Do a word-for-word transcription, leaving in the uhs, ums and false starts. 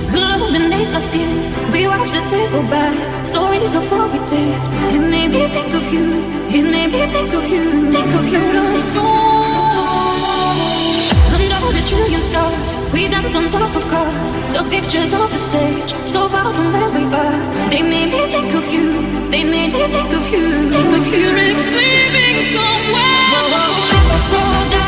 illuminates our skin. We watch the tape go by, stories of what we did. It made me think of you, it made me think of you, think of you. The song under the trillion stars, we danced on top of cars, took pictures of the stage, so far from where we are. They made me think of you, they made me think of you, think of you. It's leaving somewhere. Whoa, whoa, whoa, whoa, whoa.